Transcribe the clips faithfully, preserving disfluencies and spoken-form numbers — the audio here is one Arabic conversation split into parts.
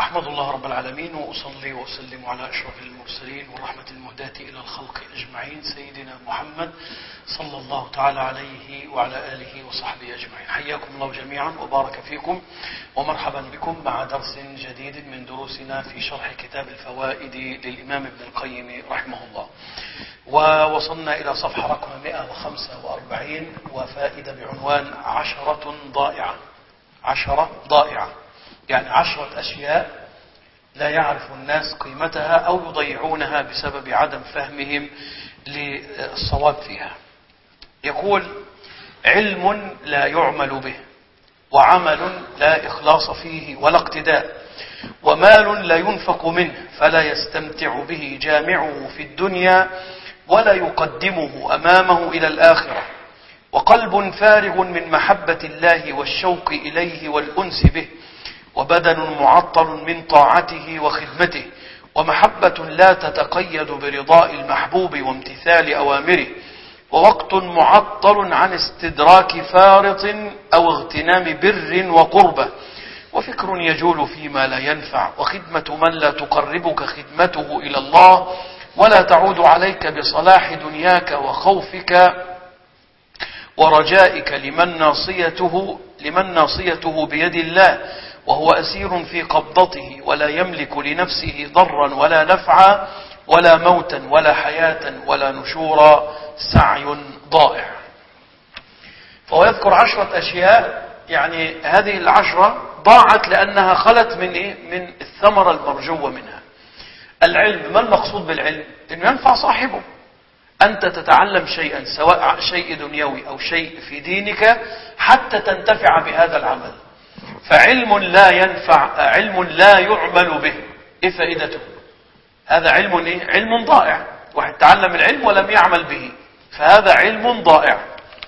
أحمد الله رب العالمين وأصلي وأسلم على أشرف المرسلين والرحمة المهداة إلى الخلق أجمعين سيدنا محمد صلى الله تعالى عليه وعلى آله وصحبه أجمعين. حياكم الله جميعا وبارك فيكم ومرحبا بكم مع درس جديد من دروسنا في شرح كتاب الفوائد للإمام ابن القيم رحمه الله. ووصلنا إلى صفحة رقم مئة وخمسة وأربعين وفائدة بعنوان عشرة ضائعة. عشرة ضائعة يعني عشرة أشياء لا يعرف الناس قيمتها أو يضيعونها بسبب عدم فهمهم للصواب فيها. يقول: علم لا يعمل به، وعمل لا إخلاص فيه ولا اقتداء، ومال لا ينفق منه فلا يستمتع به جامعه في الدنيا ولا يقدمه أمامه إلى الآخرة، وقلب فارغ من محبة الله والشوق إليه والأنس به، وبدن معطل من طاعته وخدمته، ومحبة لا تتقيد برضاء المحبوب وامتثال أوامره، ووقت معطل عن استدراك فارط أو اغتنام بر وقربة، وفكر يجول فيما لا ينفع، وخدمة من لا تقربك خدمته إلى الله ولا تعود عليك بصلاح دنياك وخوفك ورجائك لمن ناصيته لمن ناصيته بيد الله وهو أسير في قبضته ولا يملك لنفسه ضرا ولا نفعا ولا موتا ولا حياة ولا نشورا، سعي ضائع. فهو يذكر عشرة أشياء، يعني هذه العشرة ضاعت لأنها خلت من إيه؟ من الثمرة المرجوة منها. العلم، ما المقصود بالعلم؟ إنه ينفع صاحبه. أنت تتعلم شيئا سواء شيء دنيوي أو شيء في دينك حتى تنتفع بهذا العمل. فعلم لا ينفع، علم لا يعمل به، إيه فائدته؟ هذا علم إيه؟ علم ضائع. واحد تعلم العلم ولم يعمل به، فهذا علم ضائع.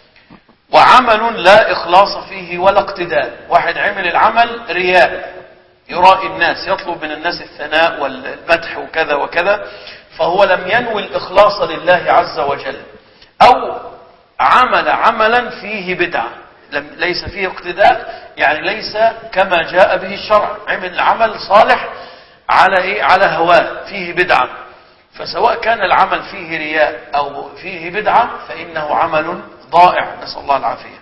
وعمل لا إخلاص فيه ولا اقتداء، واحد عمل العمل رياء، يرائي الناس، يطلب من الناس الثناء والمدح وكذا وكذا، فهو لم ينوي الإخلاص لله عز وجل. أو عمل عملا فيه بدعة، ليس فيه اقتداء، يعني ليس كما جاء به الشرع، عمل عمل صالح على إيه؟ على هواه، فيه بدعة. فسواء كان العمل فيه رياء أو فيه بدعة فإنه عمل ضائع، نسأل الله العافية.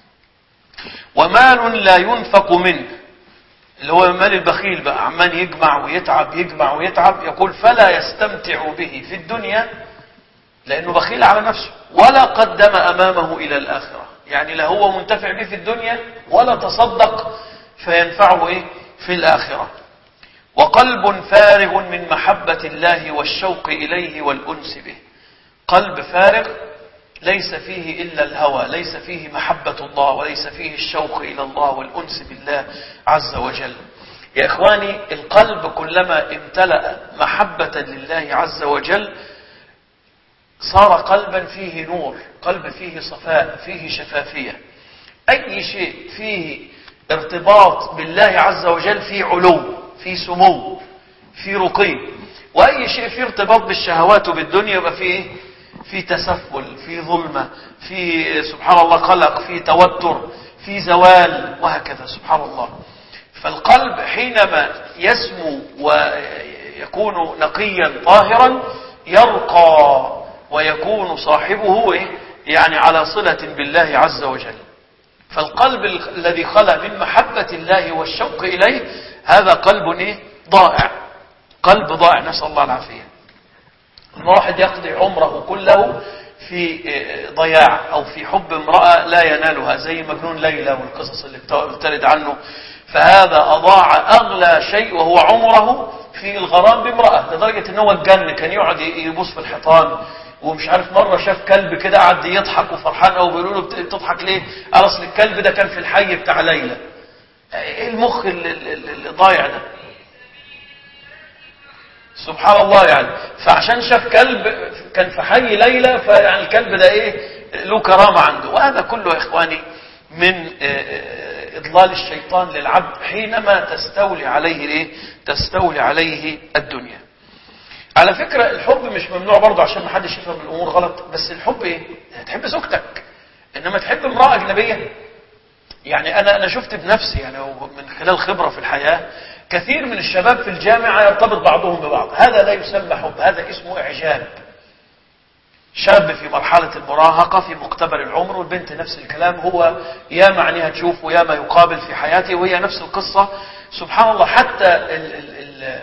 ومال لا ينفق منه، اللي هو مال البخيل بقى، عمال يجمع ويتعب يجمع ويتعب، يقول فلا يستمتع به في الدنيا لأنه بخيل على نفسه، ولا قدم أمامه إلى الآخرة، يعني لا هو منتفع به في الدنيا ولا تصدق فينفعه إيه؟ في الآخرة. وقلب فارغ من محبة الله والشوق إليه والأنس به، قلب فارغ ليس فيه إلا الهوى، ليس فيه محبة الله وليس فيه الشوق إلى الله والأنس بالله عز وجل. يا إخواني، القلب كلما امتلأ محبة لله عز وجل صار قلبا فيه نور، قلب فيه صفاء، فيه شفافية. أي شيء فيه ارتباط بالله عز وجل فيه علو، فيه سمو، فيه رقي. وأي شيء فيه ارتباط بالشهوات وبالدنيا يبقى فيه في تسفل، في ظلمة، في سبحان الله قلق، في توتر، في زوال، وهكذا سبحان الله. فالقلب حينما يسمو ويكون نقيا طاهرا يرقى ويكون صاحبه يعني على صلة بالله عز وجل. فالقلب الذي خلا من محبة الله والشوق إليه هذا قلب إيه؟ ضائع، قلب ضائع، نسأل الله العافية. الواحد يقضي عمره كله في ضياع أو في حب امرأة لا ينالها، زي مجنون ليلى والقصص اللي بترد عنه، فهذا أضاع أغلى شيء وهو عمره في الغرام بامرأة، لدرجة أنه اتجن، كان يقعد يبص في الحيطان. ومش عارف مرة شاف كلب كده قعد يضحك وفرحان، أو بيقولوا له بتضحك ليه؟ قال أصل الكلب ده كان في الحي بتاع ليلى. إيه المخ اللي ضايع ده؟ سبحان الله. يعني فعشان شاف كلب كان في حي ليلى، فيعني الكلب ده ايه؟ له كرامة عنده. وهذا كله يا اخواني من اضلال الشيطان للعبد حينما تستولي عليه ايه؟ تستولي عليه الدنيا. على فكرة الحب مش ممنوع برضه، عشان ما حدش يفهم الامور غلط، بس الحب ايه؟ تحب زوجتك، انما تحب امرأة اجنبية. يعني انا انا شفت بنفسي، يعني من خلال خبرة في الحياة، كثير من الشباب في الجامعة يرتبط بعضهم ببعض، هذا لا يسمى حب، هذا اسمه إعجاب. شاب في مرحلة المراهقة في مقتبل العمر، والبنت نفس الكلام، هو يا معنيها تشوف ويا ما يقابل في حياته، وهي نفس القصة. سبحان الله، حتى ال ال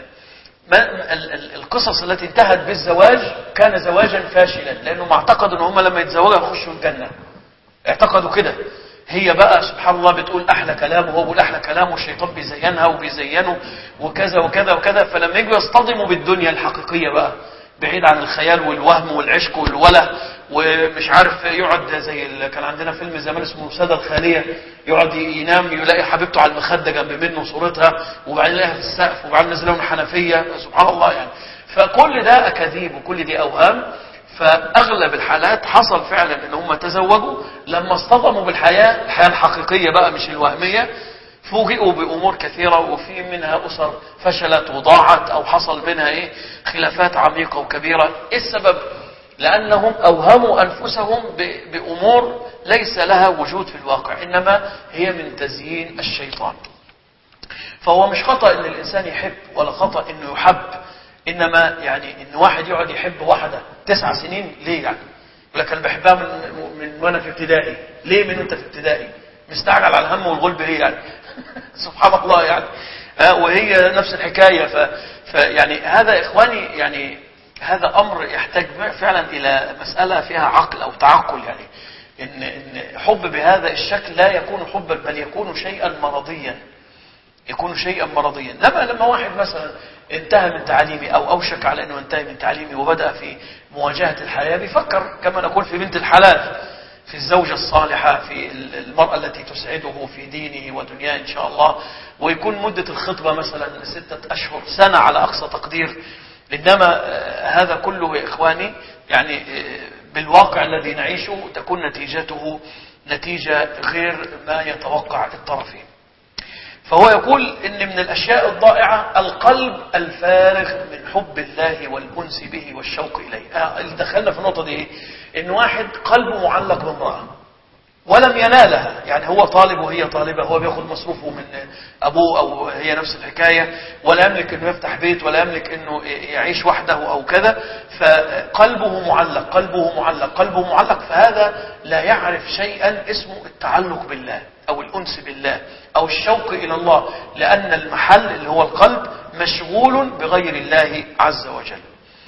ال القصص التي انتهت بالزواج كان زواجا فاشلا، لأنه ما اعتقدوا ان هم لما يتزوجوا يخشوا الجنة، اعتقدوا كده. هي بقى سبحان الله بتقول أحلى كلام، وهو بيقول أحلى كلام، والشيطان بيزينها وبيزينه وكذا وكذا وكذا. فلما يجوا يصطدموا بالدنيا الحقيقية بقى، بعيد عن الخيال والوهم والعشق والوله، ومش عارف يقعد زي اللي كان عندنا فيلم زمان اسمه سادة الخالية، يقعد ينام يلاقي حبيبته على المخدة جنب منه صورتها، وبعدين يلاقيها في السقف، وبعدين نزلوا من حنفية. سبحان الله يعني. فكل ده أكاذيب وكل دي أوهام. فأغلب الحالات حصل فعلا ان هم تزوجوا، لما اصطدموا بالحياة، الحياة الحقيقية بقى مش الوهمية، فوجئوا بأمور كثيرة، وفي منها أسر فشلت وضاعت، أو حصل منها إيه خلافات عميقة وكبيرة. إيه السبب؟ لأنهم أوهموا أنفسهم بأمور ليس لها وجود في الواقع، إنما هي من تزيين الشيطان. فهو مش خطأ إن الإنسان يحب، ولا خطأ إنه يحب، إنما يعني إن واحد يقعد يحب واحدة تسع سنين ليه يعني؟ يقول لك أنا بحبها من من وأنا في ابتدائي. ليه من أنت في ابتدائي؟ مستعجل على الهم والغلب ليه يعني؟ سبحان الله يعني. وهي نفس الحكاية. ف... فيعني هذا إخواني يعني هذا أمر يحتاج فعلا إلى مسألة فيها عقل أو تعقل، يعني إن إن حب بهذا الشكل لا يكون حبا، بل يكون شيئا مرضيا، يكون شيئا مرضيا. لما لما واحد مثلا انتهى من تعليمه أو أوشك على أنه انتهى من تعليمه وبدأ في مواجهة الحياة، بيفكر كما نقول في بنت الحلال، في الزوجة الصالحة، في المرأة التي تسعده في دينه ودنياه إن شاء الله. ويكون مدة الخطبة مثلا ستة أشهر، سنة على أقصى تقدير. إنما هذا كله يا إخواني يعني بالواقع الذي نعيشه تكون نتيجته نتيجة غير ما يتوقع الطرفين. فهو يقول إن من الأشياء الضائعة القلب الفارغ من حب الله والأنس به والشوق إليه. اللي دخلنا في النقطة دي إن واحد قلبه معلق بامرأة ولم ينالها، يعني هو طالب وهي طالبة، هو بياخد مصروفه من أبوه أو هي نفس الحكاية، ولا يملك إنه يفتح بيت، ولا يملك إنه يعيش وحده أو كذا. فقلبه معلق قلبه معلق قلبه معلق فهذا لا يعرف شيئا اسمه التعلق بالله أو الأنس بالله أو الشوق إلى الله، لأن المحل اللي هو القلب مشغول بغير الله عز وجل.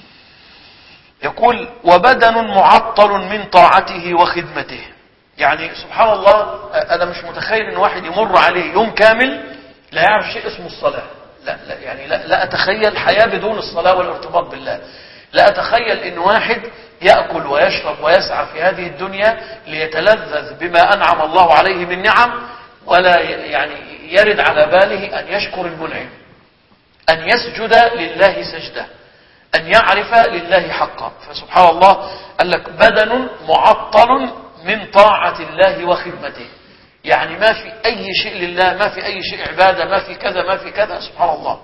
يقول وبدن معطل من طاعته وخدمته. يعني سبحان الله، أنا مش متخيل إن واحد يمر عليه يوم كامل لا يعرف شيء اسمه الصلاة. لا, لا يعني لا, لا أتخيل حياة بدون الصلاة والارتباط بالله. لا أتخيل إن واحد يأكل ويشرب ويسعى في هذه الدنيا ليتلذذ بما أنعم الله عليه من نعم، ولا يعني يرد على باله أن يشكر المنعم، أن يسجد لله سجدة، أن يعرف لله حقا. فسبحان الله قال لك بدن معطل من طاعة الله وخدمته، يعني ما في أي شيء لله، ما في أي شيء عبادة، ما في كذا ما في كذا. سبحان الله.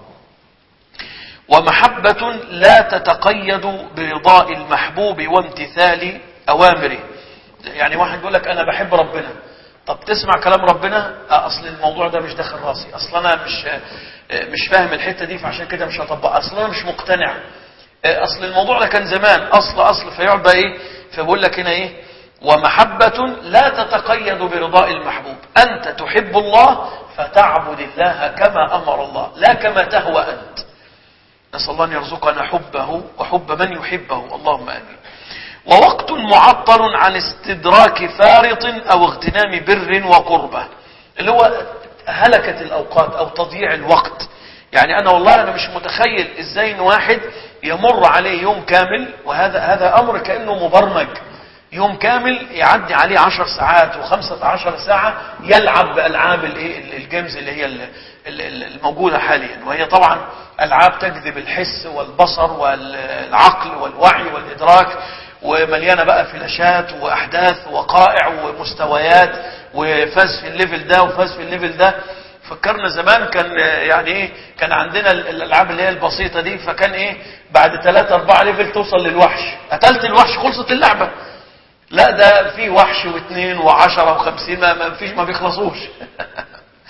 ومحبة لا تتقيد برضاء المحبوب وامتثال أوامره. يعني واحد يقول لك أنا بحب ربنا، طب تسمع كلام ربنا؟ أصل الموضوع ده مش داخل راسي، أصل أنا مش مش فاهم الحتة دي فعشان كده مش هطبقها، أصل أنا مش مقتنع، أصل الموضوع ده كان زمان، أصل أصل فيقعد بقى إيه. فبقول لك هنا إيه؟ ومحبة لا تتقيد برضاء المحبوب. أنت تحب الله فتعبد الله كما أمر الله، لا كما تهوى أنت. نسأل الله أن يرزقنا حبه وحب من يحبه، اللهم آمين. ووقت معطل عن استدراك فارط أو اغتنام بر وقربة، اللي هو هلكة الأوقات أو تضييع الوقت. يعني أنا والله أنا مش متخيل إزاي إن واحد يمر عليه يوم كامل، وهذا هذا أمر كأنه مبرمج، يوم كامل يعدي عليه عشر ساعات وخمسة عشر ساعة يلعب بألعاب الجيمز اللي هي الموجودة حاليا، وهي طبعا ألعاب تجذب الحس والبصر والعقل والوعي والإدراك، ومليانة بقى فلاشات وأحداث ووقائع ومستويات، وفاز في الليفل ده وفاز في الليفل ده. فكرنا زمان كان يعني ايه، كان عندنا الألعاب اللي هي البسيطة دي، فكان ايه بعد ثلاثة أربعة ليفل توصل للوحش، قتلت الوحش خلصت اللعبة. لا ده في وحش واثنين وعشرة وخمسين، ما, ما فيش ما بيخلصوش.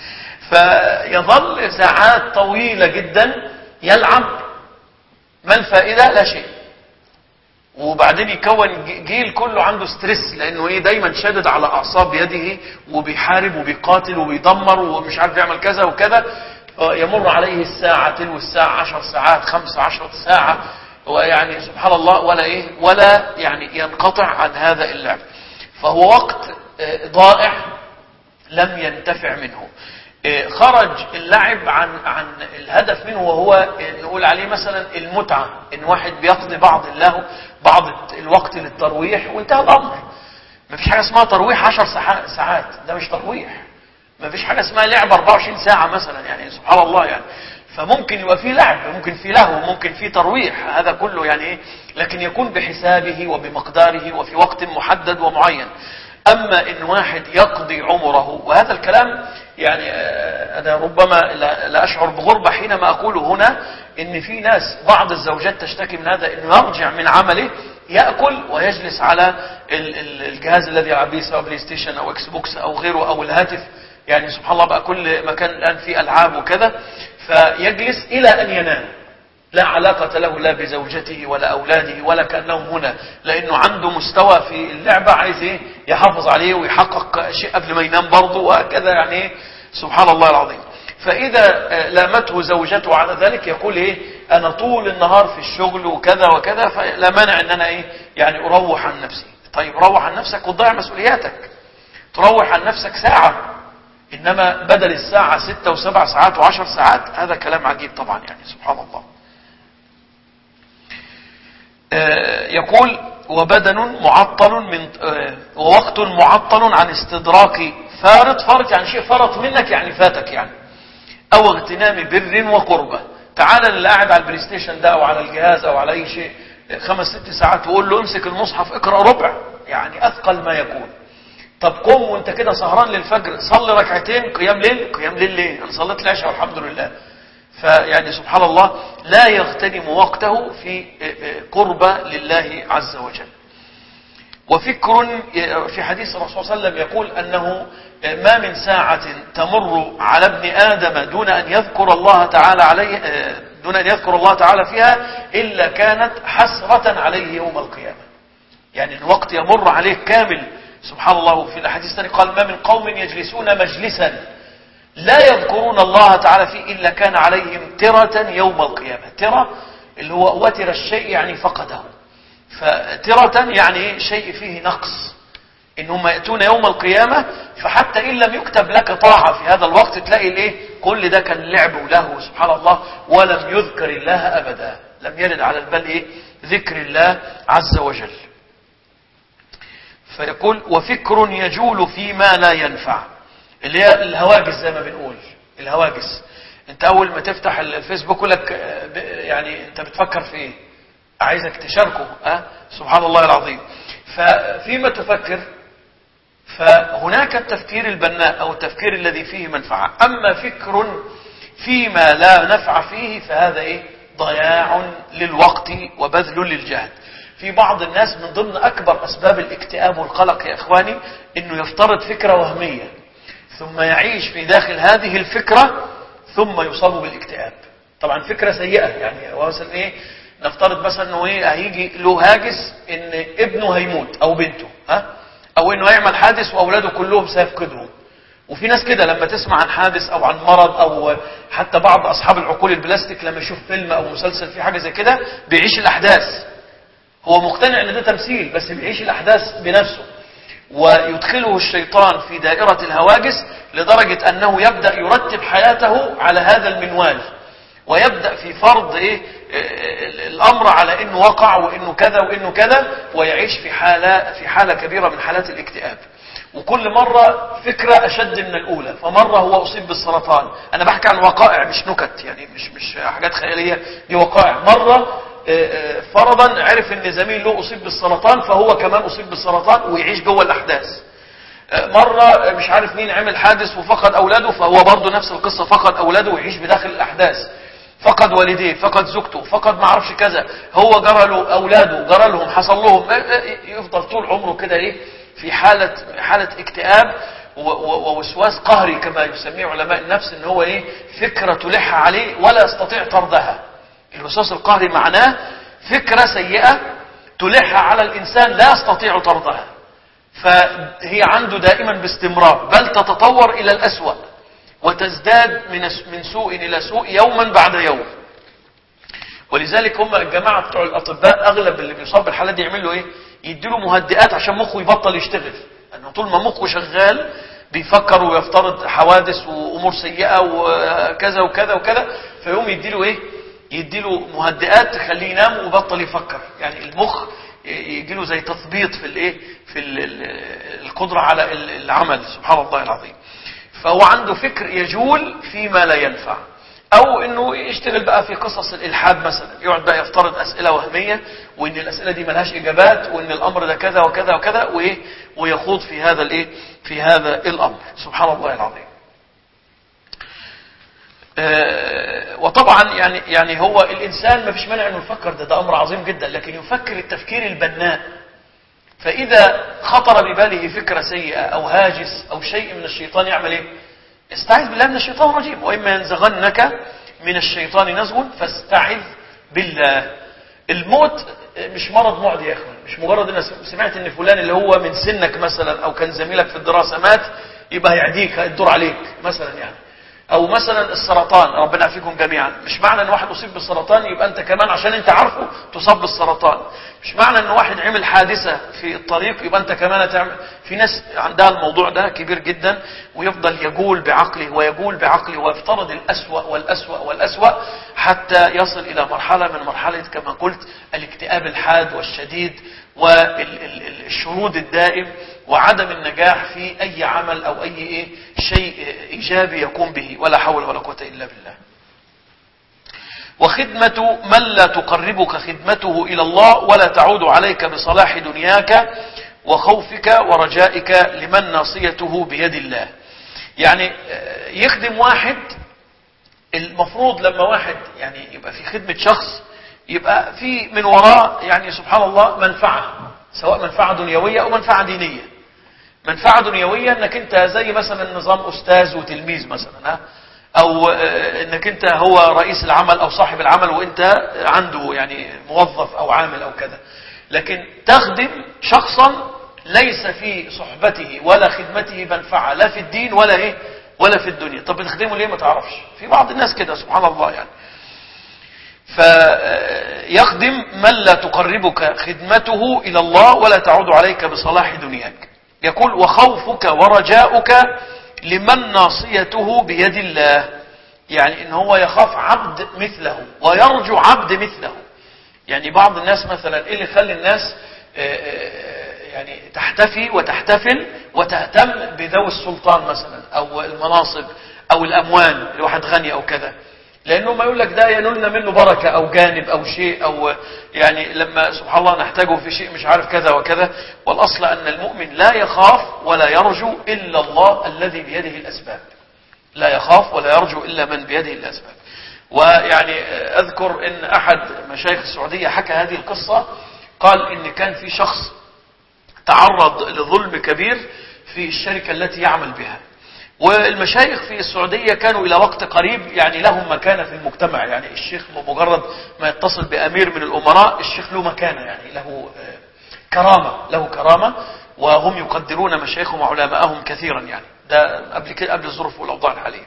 فيظل ساعات طويلة جدا يلعب. ما الفائدة؟ لا شيء. وبعدين يكون جيل كله عنده ستريس، لانه ايه دايما شادد على اعصاب يده وبيحارب وبيقاتل وبيدمر ومش عارف يعمل كذا وكذا. يمر عليه الساعة تلو الساعة عشر ساعات خمسة عشر ساعة، ويعني سبحان الله ولا ايه ولا يعني ينقطع عن هذا اللعب. فهو وقت ضائع لم ينتفع منه. خرج اللعب عن عن الهدف منه، وهو نقول عليه مثلا المتعة، ان واحد بيقضي بعض اللهو بعض الوقت للترويح وانتهى الامر. ما فيش حاجة اسمها ترويح عشر ساعات، ده مش ترويح. ما فيش حاجة اسمها لعب أربعة وعشرين ساعة مثلا، يعني سبحان الله يعني. فممكن يبقى فيه لعب، ممكن فيه لهو، ممكن فيه ترويح، هذا كله يعني ايه، لكن يكون بحسابه وبمقداره وفي وقت محدد ومعين. اما ان واحد يقضي عمره، وهذا الكلام يعني انا ربما لا اشعر بغربة حينما اقول هنا ان في ناس بعض الزوجات تشتكي من هذا، انه يرجع من عمله يأكل ويجلس على الجهاز الذي يلعب به، سواء بلاي ستيشن او اكس بوكس او غيره او الهاتف. يعني سبحان الله بقى كل مكان الآن فيه ألعاب وكذا، فيجلس إلى أن ينام، لا علاقة له لا بزوجته ولا أولاده ولا كأنهم هنا، لأنه عنده مستوى في اللعبة عايز إيه يحافظ عليه ويحقق شيء قبل ما ينام برضه وهكذا، يعني إيه سبحان الله العظيم. فإذا لامته زوجته على ذلك يقول إيه أنا طول النهار في الشغل وكذا وكذا، فلا مانع أن أنا إيه يعني أروح عن نفسي. طيب روح عن نفسك وتضيع مسؤولياتك، تروح عن نفسك ساعة، إنما بدل الساعة ستة وسبع ساعات وعشر ساعات، هذا كلام عجيب طبعا، يعني سبحان الله. آه يقول وبدن معطل من آه ووقت معطل عن استدراك فارط. فارط يعني شيء فرط منك، يعني فاتك يعني، أو اغتنام بر وقربة. تعال اللي قاعد على البلاي ستيشن ده أو على الجهاز أو على أي شيء خمس ست ساعات، وقول له امسك المصحف اقرأ ربع، يعني أثقل ما يكون. طب قم وانت كده سهران للفجر صلي ركعتين قيام ليل. قيام ليل ليه؟ انا صليت العشاء والحمد لله. فيعني سبحان الله لا يغتنم وقته في قربة لله عز وجل. وفكر في حديث الرسول صلى الله عليه وسلم يقول أنه ما من ساعة تمر على ابن آدم دون أن يذكر الله تعالى عليه دون أن يذكر الله تعالى فيها إلا كانت حسرة عليه يوم القيامة. يعني الوقت يمر عليه كامل سبحان الله. في الحديث الثاني قال ما من قوم يجلسون مجلسا لا يذكرون الله تعالى فيه إلا كان عليهم ترة يوم القيامة. ترة اللي هو وتر الشيء يعني فقده، فترة يعني شيء فيه نقص، إنهم يأتون يوم القيامة فحتى إن لم يكتب لك طاعة في هذا الوقت تلاقي الايه كل ده كان لعب وله سبحان الله، ولم يذكر الله أبدا، لم يرد على البال إيه ذكر الله عز وجل. فيقول وفكر يجول فيما لا ينفع، اللي هي الهواجس زي ما بنقول. الهواجس انت اول ما تفتح الفيسبوك يقول لك يعني انت بتفكر في ايه، عايزك تشاركه. أه؟ سبحان الله العظيم. ففيما تفكر فهناك التفكير البناء او التفكير الذي فيه منفعة. اما فكر فيما لا نفع فيه فهذا ايه ضياع للوقت وبذل للجهد. في بعض الناس من ضمن أكبر أسباب الاكتئاب والقلق يا إخواني إنه يفترض فكرة وهمية ثم يعيش في داخل هذه الفكرة ثم يصاب بالاكتئاب. طبعا فكرة سيئة، يعني هو مثلا إيه نفترض مثلا إنه إيه هيجي له هاجس إن ابنه هيموت أو بنته، ها أو إنه يعمل حادث وأولاده كلهم سيفقدهم. وفي ناس كده لما تسمع عن حادث أو عن مرض أو حتى بعض أصحاب العقول البلاستيك لما يشوف فيلم أو مسلسل في حاجة زي كده بيعيش الأحداث. هو مقتنع ان ده تمثيل بس بيعيش الاحداث بنفسه، ويدخله الشيطان في دائرة الهواجس لدرجة انه يبدأ يرتب حياته على هذا المنوال، ويبدأ في فرض ايه الامر على انه وقع وانه كذا وانه كذا، ويعيش في حالة في حالة كبيرة من حالات الاكتئاب. وكل مرة فكرة اشد من الاولى، فمرة هو اصيب بالسرطان. انا بحكي عن وقائع مش نكت، يعني مش مش حاجات خيالية، دي وقائع. مرة فرضا عرف ان زميل له اصيب بالسرطان فهو كمان اصيب بالسرطان ويعيش جوه الاحداث. مرة مش عارف مين عمل حادث وفقد اولاده فهو برضه نفس القصة، فقد اولاده ويعيش بداخل الاحداث. فقد والديه، فقد زوجته، فقد ما عرفش كذا، هو جرى له اولاده، جرى لهم، حصل لهم، يفضل طول عمره كده ايه في حالة حالة اكتئاب. ووسواس قهري كما يسميه علماء النفس، ان هو ايه فكرة تلح عليه ولا يستطيع طردها. الوسواس القهري معناه فكرة سيئة تلح على الانسان لا يستطيع طردها، فهي عنده دائما باستمرار، بل تتطور الى الاسوأ وتزداد من من سوء الى سوء يوما بعد يوم. ولذلك هم الجماعة بتوع الاطباء اغلب اللي بيصاب بالحالات دي يعملوا ايه؟ يديله مهدئات عشان مخه يبطل يشتغل، لانه طول ما مخه شغال بيفكر ويفترض حوادث وامور سيئة وكذا وكذا وكذا، فيقوم يديله ايه؟ يديله مهدئات تخليه ينام وبطل يفكر. يعني المخ يجيله زي تثبيط في الايه في القدرة على العمل. سبحان الله العظيم. فهو عنده فكر يجول فيما لا ينفع، او انه يشتغل بقى في قصص الالحاد مثلا، يقعد بقى يفترض اسئله وهميه وان الاسئله دي ملهاش اجابات وان الامر ده كذا وكذا وكذا، وايه ويخوض في هذا الايه في هذا الامر. سبحان الله العظيم. آه وطبعا يعني يعني هو الانسان ما فيش مانع انه يفكر، ده ده امر عظيم جدا، لكن يفكر التفكير البناء. فاذا خطر بباله فكره سيئه او هاجس او شيء من الشيطان يعمل ايه؟ استعذ بالله من الشيطان الرجيم. وإما ينزغنك من الشيطان نزغ فاستعذ بالله. الموت مش مرض معدي يا اخوان، مش مجرد ان سمعت ان فلان اللي هو من سنك مثلا او كان زميلك في الدراسة مات يبقى هيعديك هيدور عليك مثلا يعني. او مثلا السرطان، ربنا يعافيكم جميعا، مش معنى ان واحد اصيب بالسرطان يبقى انت كمان عشان انت عارفه تصاب بالسرطان. مش معنى ان واحد عمل حادثة في الطريق يبقى انت كمان تعمل. في ناس عندها الموضوع ده كبير جدا، ويفضل يجول بعقله ويجول بعقله ويفترض الأسوأ والأسوأ والأسوأ حتى يصل الى مرحلة من مرحلة كما قلت الاكتئاب الحاد والشديد والشرود الدائم وعدم النجاح في اي عمل او اي إيه شيء ايجابي يقوم به، ولا حول ولا قوة الا بالله. وخدمة من لا تقربك خدمته الى الله ولا تعود عليك بصلاح دنياك وخوفك ورجائك لمن ناصيته بيد الله. يعني يخدم واحد، المفروض لما واحد يعني يبقى في خدمة شخص يبقى في من وراء يعني سبحان الله منفعة، سواء منفعة دنيوية او منفعة دينية. منفعة دنيوية انك انت زي مثلا نظام استاذ وتلميذ مثلا، او انك انت هو رئيس العمل او صاحب العمل وانت عنده يعني موظف او عامل او كذا. لكن تخدم شخصا ليس في صحبته ولا خدمته منفعة لا في الدين ولا ايه ولا في الدنيا. طب بتخدمه ليه؟ ما تعرفش. في بعض الناس كده سبحان الله يعني. فيخدم من لا تقربك خدمته إلى الله ولا تعود عليك بصلاح دنياك. يقول وخوفك ورجاؤك لمن ناصيته بيد الله، يعني ان هو يخاف عبد مثله ويرجو عبد مثله. يعني بعض الناس مثلا ايه اللي يخلي الناس يعني تحتفي وتحتفل وتهتم بذوي السلطان مثلا او المناصب او الاموال، الواحد غني او كذا؟ لانه ما يقول لك ده ينولنا منه بركة او جانب او شيء، او يعني لما سبحان الله نحتاجه في شيء مش عارف كذا وكذا. والاصل ان المؤمن لا يخاف ولا يرجو الا الله الذي بيده الاسباب، لا يخاف ولا يرجو الا من بيده الاسباب. ويعني اذكر ان احد مشايخ السعودية حكى هذه القصة، قال ان كان في شخص تعرض لظلم كبير في الشركة التي يعمل بها، والمشايخ في السعودية كانوا إلى وقت قريب يعني لهم مكانة في المجتمع. يعني الشيخ مجرد ما يتصل بأمير من الأمراء الشيخ له مكانة، يعني له كرامة له كرامة وهم يقدرون مشايخهم وعلماءهم كثيرا. يعني ده قبل كده قبل الظروف والأوضاع الحالية.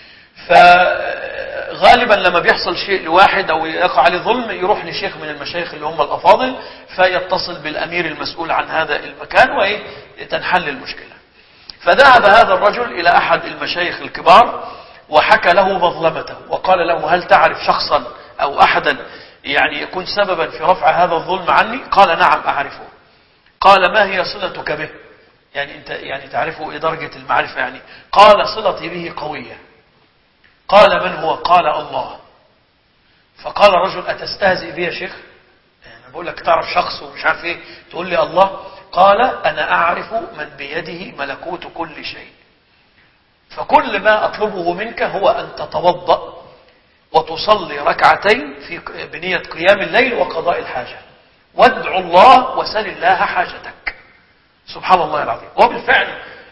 فغالبا لما بيحصل شيء لواحد أو يقع عليه ظلم يروح لشيخ من المشايخ اللي هم الأفاضل فيتصل بالأمير المسؤول عن هذا المكان وتنحل المشكلة. فذهب هذا الرجل إلى أحد المشايخ الكبار وحكى له مظلمته وقال له هل تعرف شخصا أو أحدا يعني يكون سببا في رفع هذا الظلم عني؟ قال نعم أعرفه. قال ما هي صلتك به؟ يعني أنت يعني تعرفه إلى درجة المعرفة يعني؟ قال صلتي به قوية. قال من هو؟ قال الله. فقال الرجل أتستهزئ بي يا شيخ؟ أنا بقول لك تعرف شخص ومش عارف إيه تقول لي الله؟ قال أنا أعرف من بيده ملكوت كل شيء، فكل ما أطلبه منك هو أن تتوضأ وتصلي ركعتين في بنية قيام الليل وقضاء الحاجة، وادعو الله وسل الله حاجتك. سبحان الله العظيم. وبالفعل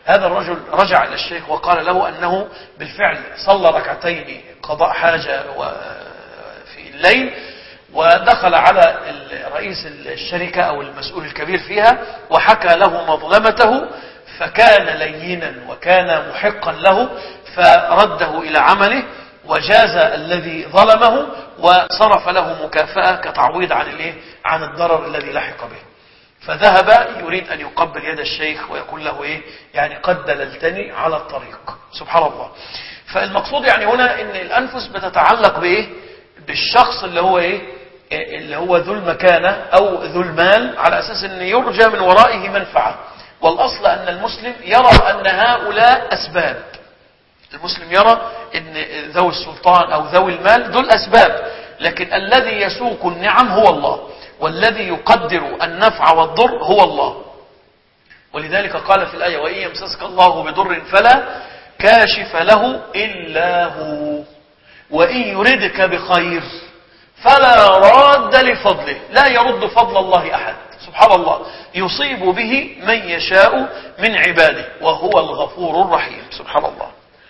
هذا الرجل رجع إلى الشيخ وقال له أنه بالفعل صلى ركعتين قضاء حاجة في الليل، ودخل على رئيس الشركة أو المسؤول الكبير فيها وحكى له مظلمته، فكان لينا وكان محقا له، فرده إلى عمله وجاز الذي ظلمه وصرف له مكافأة كتعويض عن الايه عن الضرر الذي لحق به. فذهب يريد أن يقبل يد الشيخ ويقول له إيه يعني قد دللتني على الطريق. سبحان الله. فالمقصود يعني هنا إن الأنفس بتتعلق بإيه بالشخص اللي هو إيه اللي هو ذو المكانة أو ذو المال، على أساس أن يرجى من ورائه منفعة. والأصل أن المسلم يرى أن هؤلاء أسباب. المسلم يرى أن ذوي السلطان أو ذوي المال دول أسباب، لكن الذي يسوق النعم هو الله، والذي يقدر النفع والضر هو الله. ولذلك قال في الآية وإن يمسسك الله بضر فلا كاشف له إلا هو وإن يردك بخير فلا راد لفضله. لا يرد فضل الله أحد. سبحان الله. يصيب به من يشاء من عباده وهو الغفور الرحيم. سبحان الله.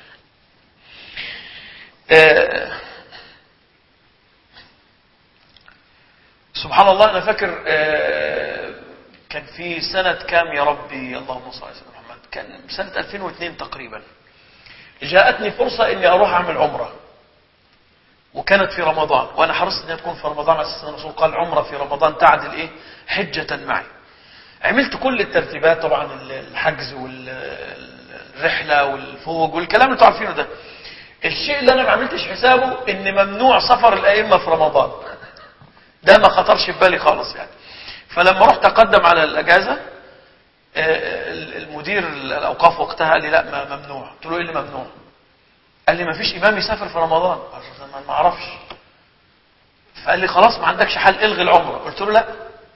آه سبحان الله. أنا فاكر آه كان في سنة كام يا ربي اللهم صل على سيدنا محمد، كان سنة ألفين واثنين تقريبا، جاءتني فرصة إني أروح أعمل عمرة، وكانت في رمضان، وأنا حرصت أنها تكون في رمضان على أساس أن الرسول قال عمرة في رمضان تعدل إيه حجة معي. عملت كل الترتيبات طبعا، الحجز والرحلة والفوق والكلام اللي انتوا عارفينه ده. الشيء اللي أنا ما عملتش حسابه إن ممنوع سفر الأئمة في رمضان، ده ما خطرش في بالي خالص يعني. فلما رحت أقدم على الأجازة، المدير الأوقاف وقتها قال لي لا ما ممنوع. قلت له إيه اللي ممنوع؟ قال لي ما فيش إمام يسافر في رمضان. قلت ما أعرفش. فقال لي خلاص ما عندكش حل، الغي العمرة. قلت له لا،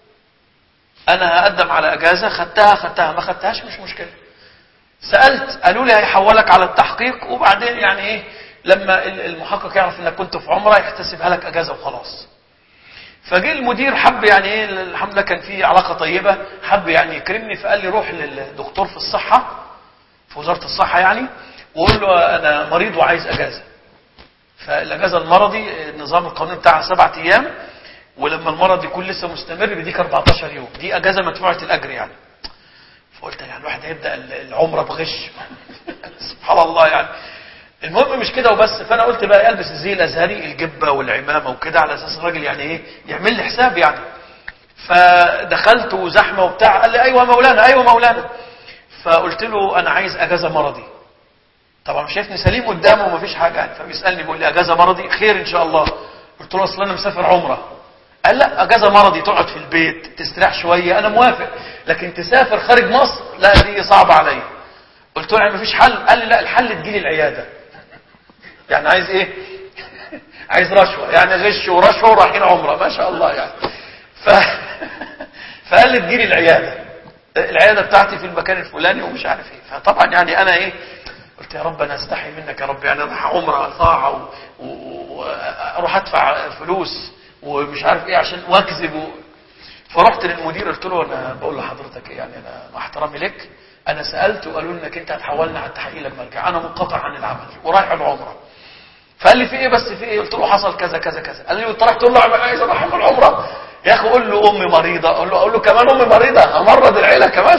أنا هقدم على أجازة، خدتها خدتها ما خدتهاش مش مشكلة. سألت قالوا لي هيحولك على التحقيق، وبعدين يعني إيه لما المحقق يعرف إنك كنت في عمرة يحتسبها لك أجازة وخلاص. فجي المدير حب يعني ايه، الحمد لله كان في علاقة طيبة، حب يعني يكرمني، فقال لي روح للدكتور في الصحة في وزارة الصحة يعني، وقول له انا مريض وعايز اجازة. فالاجازة المرضي النظام القانوني بتاعها سبعة ايام، ولما المرض يكون لسه مستمر بيديك أربعتاشر يوم، دي اجازة مدفوعة الاجر يعني. فقلت يعني الواحد هيبدأ العمرة بغش سبحان الله يعني. المهم مش كده وبس، فانا قلت بقى البس الزي الازهري الجبه والعمامه وكده، على اساس الراجل يعني ايه يعمل لي حساب يعني. فدخلت وزحمه وبتاع، قال لي ايوه مولانا ايوه مولانا. فقلت له انا عايز اجازه مرضي. طبعا شايفني سليم قدامه ومفيش حاجه يعني، فبيسالني بيقول لي اجازه مرضي خير ان شاء الله. قلت له اصل انا مسافر عمره. قال لا اجازه مرضي تقعد في البيت تستريح شويه انا موافق، لكن تسافر خارج مصر لا دي صعبه عليا. قلت له يعني مفيش حل؟ قال لي لا الحل تجيلي العياده. يعني عايز ايه عايز رشوة يعني، غش ورشوة ورايحين عمرة ما شاء الله يعني. ف... فقال لي تجيلي العيادة العيادة بتاعتي في المكان الفلاني ومش عارف ايه. فطبعا يعني انا ايه قلت يا رب انا استحي منك يا رب، يعني اروح عمرة طاعة واروح و... ادفع فلوس ومش عارف ايه عشان واكذب و... فرحت للمدير قلت له انا بقول لحضرتك ايه يعني، انا مع احترامي لك انا سألت وقالوا لي انك انت هتحولنا على التحقيق لما ارجع، انا منقطع عن العمل ورايح العمرة. فقال لي في ايه بس في ايه؟ قلت له حصل كذا كذا كذا. قال لي انت رايح تقول له انا عايز اروح اعمل عمره يا اخي؟ قول له امي مريضه. اقول له اقول له كمان امي مريضه امرض العيله كمان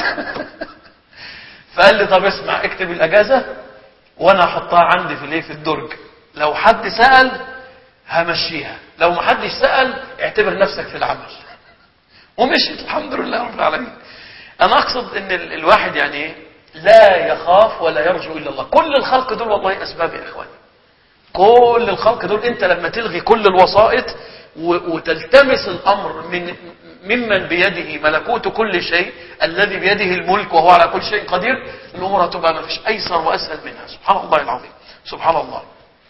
فقال لي طب اسمع اكتب الاجازه وانا احطها عندي في الايه في الدرج، لو حد سال همشيها، لو ما حدش سال اعتبر نفسك في العمل. ومشيت الحمد لله رب العالمين. انا اقصد ان الواحد يعني لا يخاف ولا يرجو الا الله. كل الخلق دول والله اسباب يا اخواني، كل الخلق دول انت لما تلغي كل الوسائط وتلتمس الامر من ممن بيده ملكوت كل شيء، الذي بيده الملك وهو على كل شيء قدير، الامور هتبقى ما فيش ايسر واسهل منها. سبحان الله العظيم سبحان الله.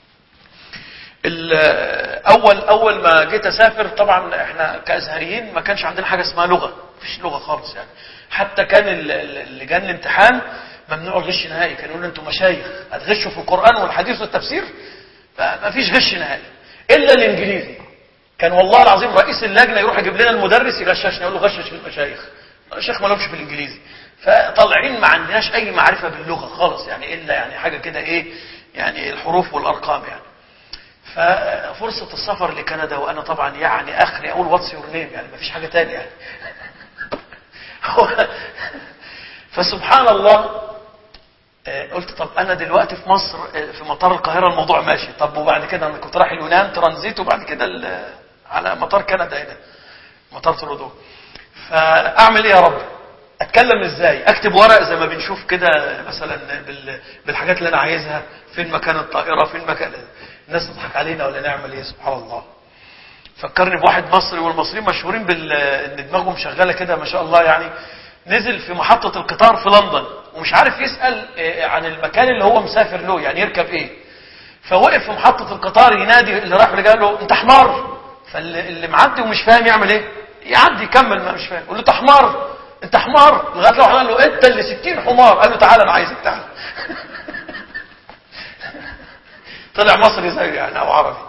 اول اول ما جيت اسافر طبعا احنا كازهريين ما كانش عندنا حاجه اسمها لغه، مفيش لغه خالص يعني. حتى كان لجان الامتحان ممنوع الغش نهائي، كانوا يقولوا انتم مشايخ هتغشوا في القران والحديث والتفسير، ما فيش غش نهائي الا الانجليزي. كان والله العظيم رئيس اللجنه يروح يجيب لنا المدرس يغششنا، يقول له غشش في المشايخ. الشيخ ما لهمش في الانجليزي، فطالعين ما عندناش اي معرفة باللغة خالص يعني، الا يعني حاجة كده ايه يعني الحروف والارقام يعني. ففرصة السفر لكندا، وانا طبعا يعني اخري اقول واتس يور نيم يعني ما فيش حاجة تانية يعني. فسبحان الله قلت طب انا دلوقتي في مصر في مطار القاهرة الموضوع ماشي، طب وبعد كده انا كنت رايح اليونان ترانزيت وبعد كده على مطار كندا هنا مطار ترودو. فاعمل ايه يا رب؟ اتكلم ازاي؟ اكتب ورق زي ما بنشوف كده مثلا بالحاجات اللي انا عايزها، فين مكان الطائرة، فين مكان، الناس تضحك علينا ولا نعمل ايه؟ سبحان الله. فكرني بواحد مصري، والمصريين مشهورين بال ان دماغهم شغاله كده ما شاء الله يعني. نزل في محطة القطار في لندن ومش عارف يسأل عن المكان اللي هو مسافر له يعني يركب ايه. فوقف في محطة القطار ينادي اللي راح له، قال له انت حمار. فاللي معدي ومش فاهم يعمل ايه؟ يعدي يكمل ما مش فاهم، يقول له انت حمار انت حمار، لغايه لو قال له انت اللي ستين حمار. قال له تعالى انا عايزك تعالى. طلع مصري زيه يعني او عربي.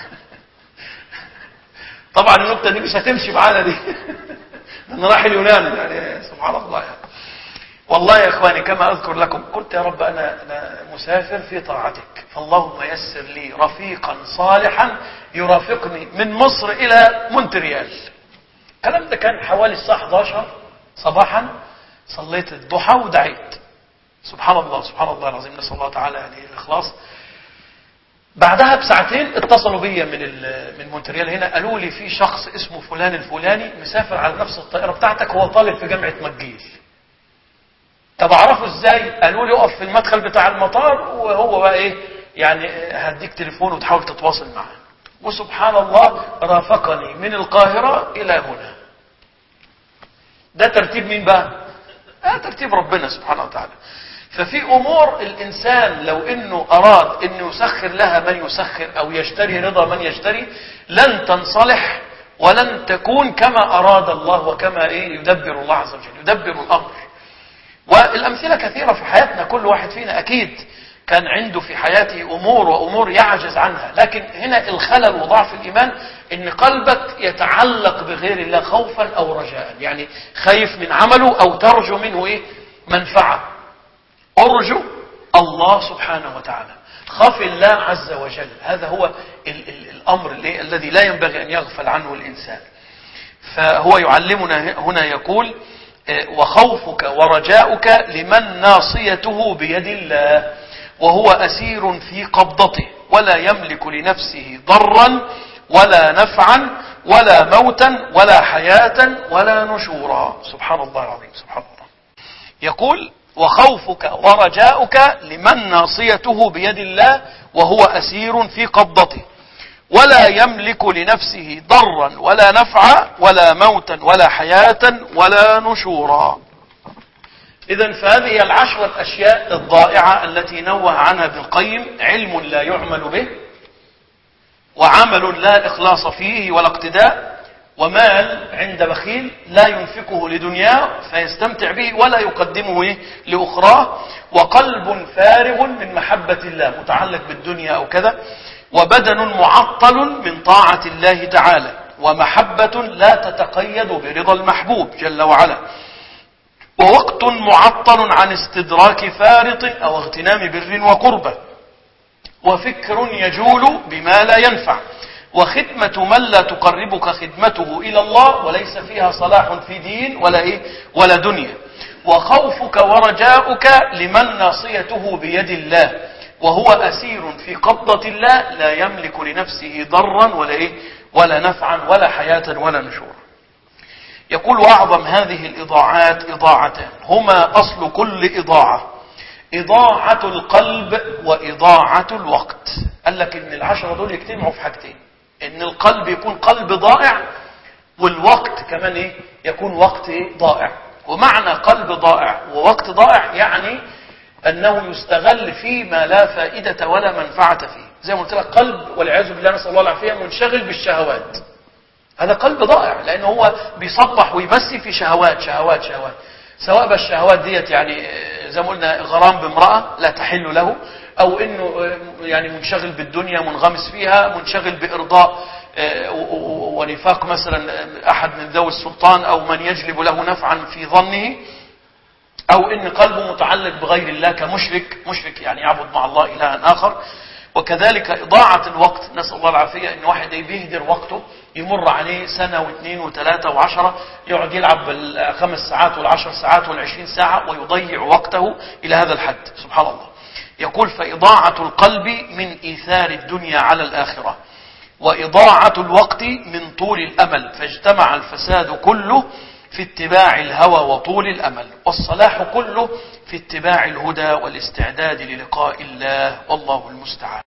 طبعا النقطة دي مش هتمشي معانا دي. انا رايح اليونان يعني سبحان الله يعني. والله يا اخواني كما اذكر لكم قلت يا رب انا انا مسافر في طاعتك، فاللهم يسر لي رفيقا صالحا يرافقني من مصر الى مونتريال. الكلام ده كان حوالي الساعة احد عشر صباحا. صليت الضحى ودعيت. سبحان الله سبحان الله العظيم، نسأل الله تعالى يعني الاخلاص. بعدها بساعتين اتصلوا بيا من من مونتريال هنا، قالوا لي في شخص اسمه فلان الفلاني مسافر على نفس الطائرة بتاعتك، هو طالب في جامعة ماجيل. طب اعرفه ازاي؟ قالوا لي اقف في المدخل بتاع المطار وهو بقى ايه يعني هديك تليفون وتحاول تتواصل معه. وسبحان الله رافقني من القاهرة الى هنا. ده ترتيب مين بقى؟ آه ترتيب ربنا سبحانه وتعالى. ففي امور الانسان لو انه اراد انه يسخر لها من يسخر او يشتري رضا من يشتري لن تنصلح ولن تكون كما اراد الله وكما ايه يدبر الله عز وجل، يدبر الامر. والامثلة كثيرة في حياتنا، كل واحد فينا اكيد كان عنده في حياته امور وامور يعجز عنها، لكن هنا الخلل وضعف الايمان ان قلبك يتعلق بغير الله خوفا او رجاء، يعني خايف من عمله او ترجو منه ايه منفعة. ارجو الله سبحانه وتعالى، خاف الله عز وجل. هذا هو ال ال الامر الذي لا ينبغي ان يغفل عنه الانسان. فهو يعلمنا هنا يقول وخوفك ورجاؤك لمن ناصيته بيد الله وهو أسير في قبضته ولا يملك لنفسه ضرا ولا نفعا ولا موتا ولا حياة ولا نشورا. سبحان الله العظيم سبحان الله. يقول وخوفك ورجاؤك لمن ناصيته بيد الله وهو أسير في قبضته ولا يملك لنفسه ضرا ولا نفعا ولا موتا ولا حياة ولا نشورا. إذن فهذه هي العشرة أشياء الضائعة التي نوه عنها ابن القيم: علم لا يعمل به، وعمل لا إخلاص فيه ولا اقتداء، ومال عند بخيل لا ينفقه لدنياه فيستمتع به ولا يقدمه لأخراه، وقلب فارغ من محبة الله متعلق بالدنيا أو كذا، وبدن معطل من طاعة الله تعالى، ومحبة لا تتقيد برضا المحبوب جل وعلا، ووقت معطل عن استدراك فارط أو اغتنام بر وقربة، وفكر يجول بما لا ينفع، وخدمة من لا تقربك خدمته إلى الله وليس فيها صلاح في دين ولا إيه ولا دنيا، وخوفك ورجاؤك لمن ناصيته بيد الله وهو أسير في قبضة الله لا يملك لنفسه ضرا ولا إيه ولا نفعا ولا حياة ولا نشورا. يقول وأعظم هذه الإضاعات إضاعتان هما أصل كل إضاعة: إضاعة القلب وإضاعة الوقت. قال لك إن العشرة دول يجتمعوا في حاجتين: إن القلب يكون قلب ضائع، والوقت كمان إيه يكون وقت إيه ضائع. ومعنى قلب ضائع ووقت ضائع يعني أنه يستغل فيما لا فائدة ولا منفعة فيه. زي ما قلت لك قلب والعياذ بالله نسأل الله العافية منشغل بالشهوات، هذا قلب ضائع لأنه هو بيصبح ويمسي في شهوات شهوات شهوات، سواء بالشهوات ديت يعني زي ما قلنا غرام بامرأة لا تحل له، أو إنه يعني منشغل بالدنيا منغمس فيها، منشغل بإرضاء ونفاق مثلا أحد من ذوي السلطان أو من يجلب له نفعا في ظنه، أو إن قلبه متعلق بغير الله كمشرك، مشرك يعني يعبد مع الله إلها آخر. وكذلك إضاعة الوقت، نسأل الله العافية، إن واحد يبهدر وقته، يمر عليه سنة واثنين وثلاثة وعشرة، يقعد يلعب بالخمس ساعات والعشر ساعات والعشرين ساعة ويضيع وقته إلى هذا الحد، سبحان الله. يقول فإضاعة القلب من إيثار الدنيا على الآخرة، وإضاعة الوقت من طول الأمل، فاجتمع الفساد كله في اتباع الهوى وطول الأمل، والصلاح كله في اتباع الهدى والاستعداد للقاء الله، والله المستعان.